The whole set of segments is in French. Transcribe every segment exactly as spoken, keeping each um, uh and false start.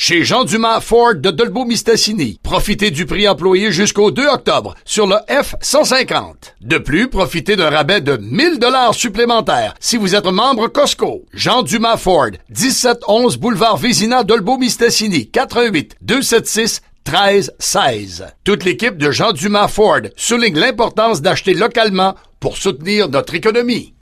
chez Jean Dumas Ford de Dolbeau-Mistassini. Profitez du prix employé jusqu'au deux octobre sur le F cent cinquante. De plus, profitez d'un rabais de mille dollars supplémentaires si vous êtes membre Costco. Jean Dumas Ford, dix-sept onze boulevard Vézina, Dolbeau-Mistassini, quatre un huit, deux sept six, treize seize. Toute l'équipe de Jean Dumas Ford souligne l'importance d'acheter localement pour soutenir notre économie.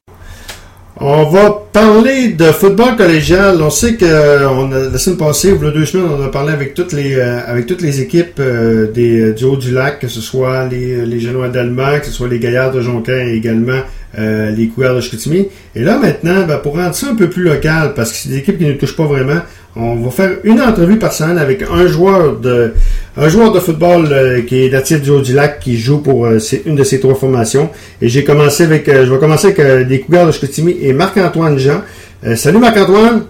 On va parler de football collégial. On sait que on a, la semaine passée, ou il y a deux semaines, on a parlé avec toutes les euh, avec toutes les équipes euh, des, du Haut-du-Lac, que ce soit les, les Génois d'Allemagne, que ce soit les Gaillards de Jonquière et également euh, les Cougards de Chicoutimi. Et là, maintenant, ben, pour rendre ça un peu plus local, parce que c'est des équipes qui ne touchent pas vraiment, on va faire une entrevue personnelle avec un joueur de un joueur de football euh, qui est natif du Haut-du-Lac, qui joue pour euh, une de ces trois formations. Et j'ai commencé avec euh, je vais commencer avec euh, les Cougards de Chicoutimi et Marc-Antoine Jean. Euh, salut Marc-Antoine.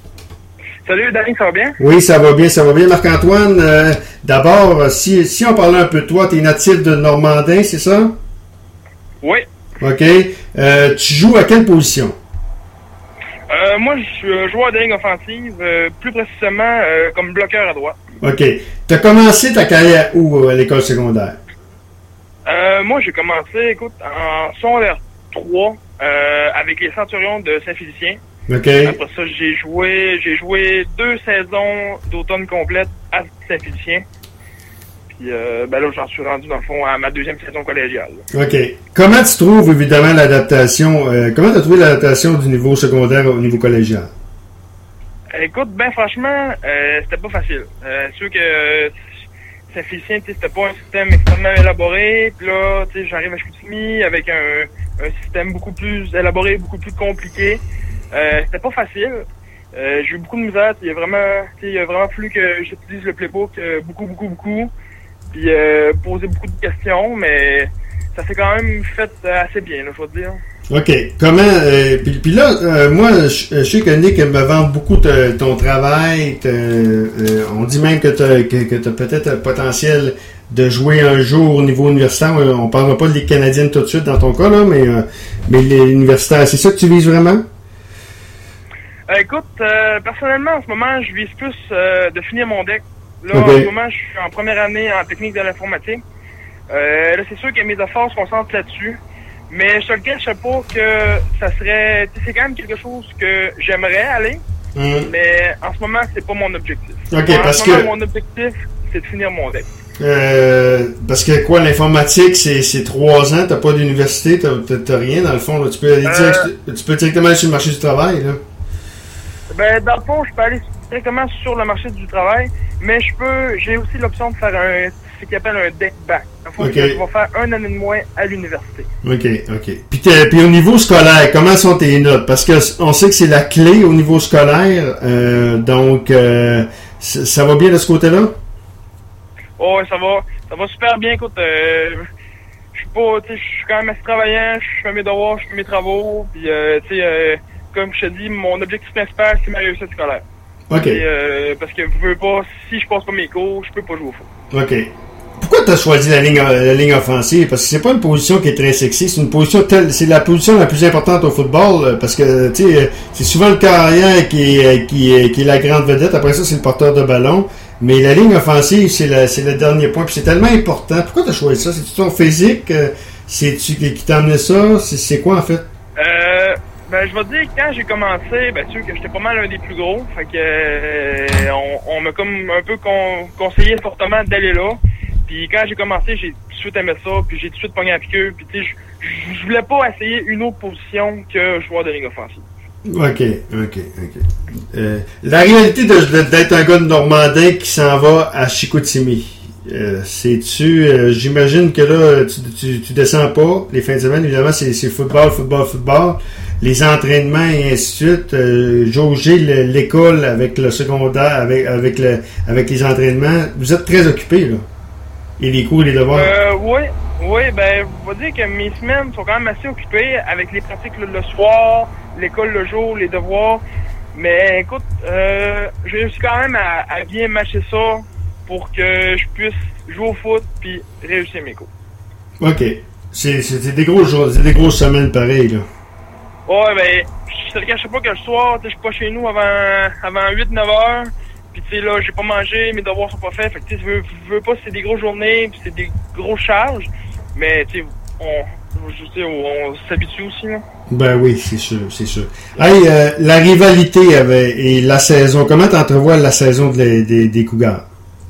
Salut Danny, ça va bien? Oui, ça va bien, ça va bien. Marc-Antoine, euh, d'abord, si, si on parlait un peu de toi, tu es natif de Normandin, c'est ça? Oui. OK. Euh, tu joues à quelle position? Euh, moi, je suis joueur de ligne offensive, euh, plus précisément euh, comme bloqueur à droite. OK. Tu as commencé ta carrière où à l'école secondaire? Euh, moi, j'ai commencé, écoute, en secondaire trois euh, avec les Centurions de Saint-Félicien. OK. Après ça, j'ai joué j'ai joué deux saisons d'automne complète à Saint-Félicien. Puis euh, ben là, j'en suis rendu, dans le fond, à ma deuxième saison collégiale. OK. Comment tu trouves, évidemment, l'adaptation? Euh, comment tu as trouvé l'adaptation du niveau secondaire au niveau collégial? Écoute, ben franchement, euh, c'était pas facile. Euh, c'est sûr que euh, Saint-Félicien, c'était pas un système extrêmement élaboré. Puis là, tu sais, j'arrive à Chicoutimi avec un, un système beaucoup plus élaboré, beaucoup plus compliqué. Euh, c'était pas facile. Euh, j'ai eu beaucoup de misère. Il y a vraiment, il y a vraiment fallu que j'utilise le playbook euh, beaucoup, beaucoup, beaucoup. Puis euh, poser beaucoup de questions, mais ça s'est quand même fait assez bien, là, je vais te dire. OK. Comment... Euh, puis, puis là, euh, moi, je, je sais que Nick me vend beaucoup te, ton travail. Te, euh, on dit même que tu as que, que t'as peut-être un potentiel de jouer un jour au niveau universitaire. On ne parlera pas de Ligue canadienne tout de suite dans ton cas, là, mais, euh, mais l'universitaire, c'est ça que tu vises vraiment? Euh, écoute, euh, personnellement, en ce moment, je vise plus euh, de finir mon deck. Là, okay. En ce moment, je suis en première année en technique de l'informatique. Euh, là, c'est sûr que mes efforts se concentrent là-dessus. Mais je te le cache pas que ça serait... C'est quand même quelque chose que j'aimerais aller. Mm. Mais en ce moment, c'est pas mon objectif. OK, en parce ce moment, que... mon objectif, c'est de finir mon deck. Euh, parce que quoi, l'informatique, c'est, c'est trois ans, t'as pas d'université, t'as, t'as, t'as rien dans le fond. Là. Tu peux aller euh, direct, tu peux directement aller sur le marché du travail. Là. Ben, dans le fond, je peux aller directement sur le marché du travail, mais je peux, j'ai aussi l'option de faire un, ce qu'ils appellent un deck back. Dans le fond, okay. Je vais faire un année de moins à l'université. OK, OK. Puis, puis au niveau scolaire, comment sont tes notes? Parce que on sait que c'est la clé au niveau scolaire, euh, donc euh, ça va bien de ce côté-là? Oh, ça va, ça va super bien. Écoute, euh, je suis pas, tu sais, je suis quand même assez travaillant, je fais mes devoirs, je fais mes travaux, puis euh, tu sais, euh, comme je te dis, mon objectif principal, c'est ma réussite scolaire. OK. Et, euh, parce que je veux pas, si je passe pas mes cours, je peux pas jouer au foot. OK. Pourquoi tu as choisi la ligne, la ligne offensive? Parce que c'est pas une position qui est très sexy, c'est une position telle, c'est la position la plus importante au football, parce que, tu sais, c'est souvent le carrière qui est, qui est, qui est la grande vedette, après ça, c'est le porteur de ballon. Mais la ligne offensive, c'est, la, c'est le dernier point, puis c'est tellement important. Pourquoi tu as choisi ça? C'est-tu ton physique? C'est-tu qui t'a amené ça? C'est, c'est quoi, en fait? Euh, ben, je vais te dire, quand j'ai commencé, ben, sûr que j'étais pas mal un des plus gros. Fait que, euh, on, on m'a comme un peu con, conseillé fortement d'aller là. Puis quand j'ai commencé, j'ai tout de suite aimé ça, puis j'ai tout de suite pogné la piqûre. Puis tu sais, je, je voulais pas essayer une autre position que joueur de ligne offensive. OK, OK, OK. Euh, la réalité de, de, d'être un gars de Normandin qui s'en va à Chicoutimi, euh, c'est-tu, euh, j'imagine que là, tu, tu, tu descends pas, les fins de semaine, évidemment, c'est, c'est football, football, football, les entraînements et ainsi de suite, euh, jauger le, l'école avec le secondaire, avec, avec, le, avec les entraînements, vous êtes très occupés, là. Et les cours et les devoirs? Euh, oui, oui, ben, je vais dire que mes semaines sont quand même assez occupées avec les pratiques le, le soir, l'école le jour, les devoirs. Mais écoute, euh, j'ai réussi quand même à, à bien matcher ça pour que je puisse jouer au foot puis réussir mes cours. OK. C'est, c'est, c'est des grosses jours, c'est des grosses semaines pareilles, là. Ouais, ben, je te cache pas que le soir, je suis pas chez nous avant, avant huit neuf heures. Puis tu sais, là, j'ai pas mangé, mes devoirs sont pas faits. Fait que tu sais, je veux, je veux pas, c'est des grosses journées, puis c'est des grosses charges. Mais tu sais, on, je sais, on, on s'habitue aussi, là. Ben oui, c'est sûr, c'est sûr. Hey, euh, la rivalité avec, et la saison, comment t'entrevois la saison de la, des, des Cougars?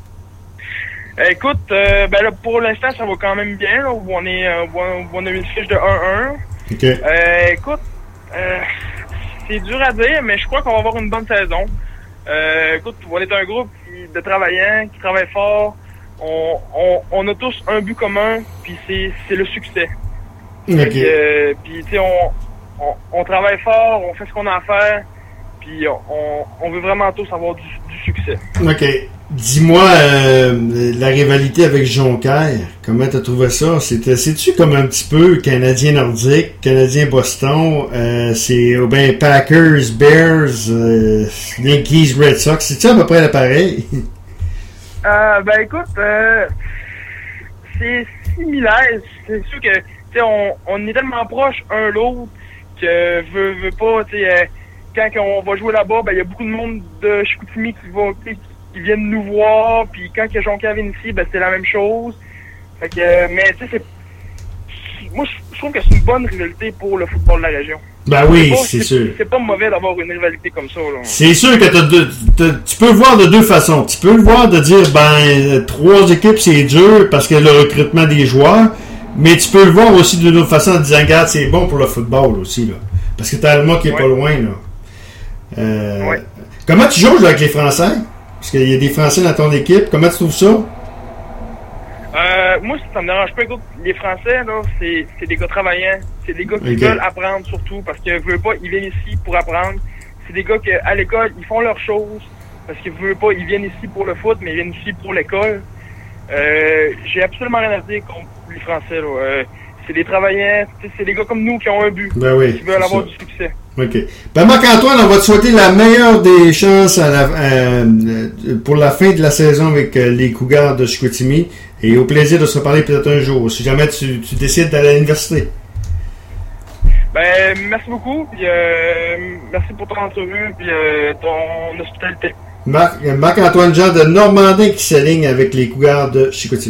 Écoute, euh, ben là, pour l'instant, ça va quand même bien, là. On est, euh, on a une fiche de un un. OK. Euh, écoute, euh, c'est dur à dire, mais je crois qu'on va avoir une bonne saison. Euh, écoute, on est un groupe qui, de travaillants, qui travaille fort. On, on, on a tous un but commun, puis c'est, c'est le succès. OK. Euh, puis, tu sais, on, on, on travaille fort, on fait ce qu'on a à faire, puis on, on veut vraiment tous avoir du, du succès. OK. Dis-moi, euh, la rivalité avec Jonquière, comment t'as trouvé ça? C'était, c'est-tu comme un petit peu Canadien nordique, Canadien Boston, euh, c'est oh ben Packers, Bears, euh, Yankees, Red Sox, c'est-tu à peu près pareil? Euh, ben écoute, euh, c'est similaire. C'est sûr que, tu sais, on, on est tellement proche un l'autre que veut, veut pas, tu sais, euh, quand on va jouer là-bas, ben il y a beaucoup de monde de Chicoutimi qui va, qui viennent nous voir, puis quand que Jonquière vient ici, ben c'est la même chose. Fait que, euh, mais tu sais, c'est, moi je trouve que c'est une bonne rivalité pour le football de la région. Ben oui, c'est, pas, c'est, c'est sûr. C'est pas mauvais d'avoir une rivalité comme ça, là. C'est sûr que t'as deux, t'as, tu peux le voir de deux façons. Tu peux le voir de dire, ben, trois équipes c'est dur parce que le recrutement des joueurs, mais tu peux le voir aussi d'une autre façon en disant, regarde, c'est bon pour le football aussi, là. Parce que t'as le mot qui est ouais. pas loin, là. Euh, ouais. Comment tu joues avec les Français? Parce qu'il y a des Français dans ton équipe. Comment tu trouves ça? Euh, moi, ça me dérange pas. Écoute, les Français, là, c'est, c'est des gars travaillants. C'est des gars qui okay. veulent apprendre surtout parce qu'ils veulent pas, ils viennent ici pour apprendre. C'est des gars qui, à l'école, ils font leurs choses parce qu'ils veulent pas, ils viennent ici pour le foot, mais ils viennent ici pour l'école. Euh, j'ai absolument rien à dire contre les Français, là. Euh, c'est des travaillants, c'est des gars comme nous qui ont un but. Ben oui, qui veulent avoir ça. Du succès. OK. Ben Marc-Antoine, on va te souhaiter la meilleure des chances à la, euh, pour la fin de la saison avec euh, les Cougars de Chicoutimi et au plaisir de se reparler peut-être un jour, si jamais tu, tu décides d'aller à l'université. Ben, merci beaucoup, puis euh, merci pour ton entrevue, puis euh, ton hospitalité. Marc, Marc-Antoine Jean de Normandin qui s'aligne avec les Cougars de Chicoutimi.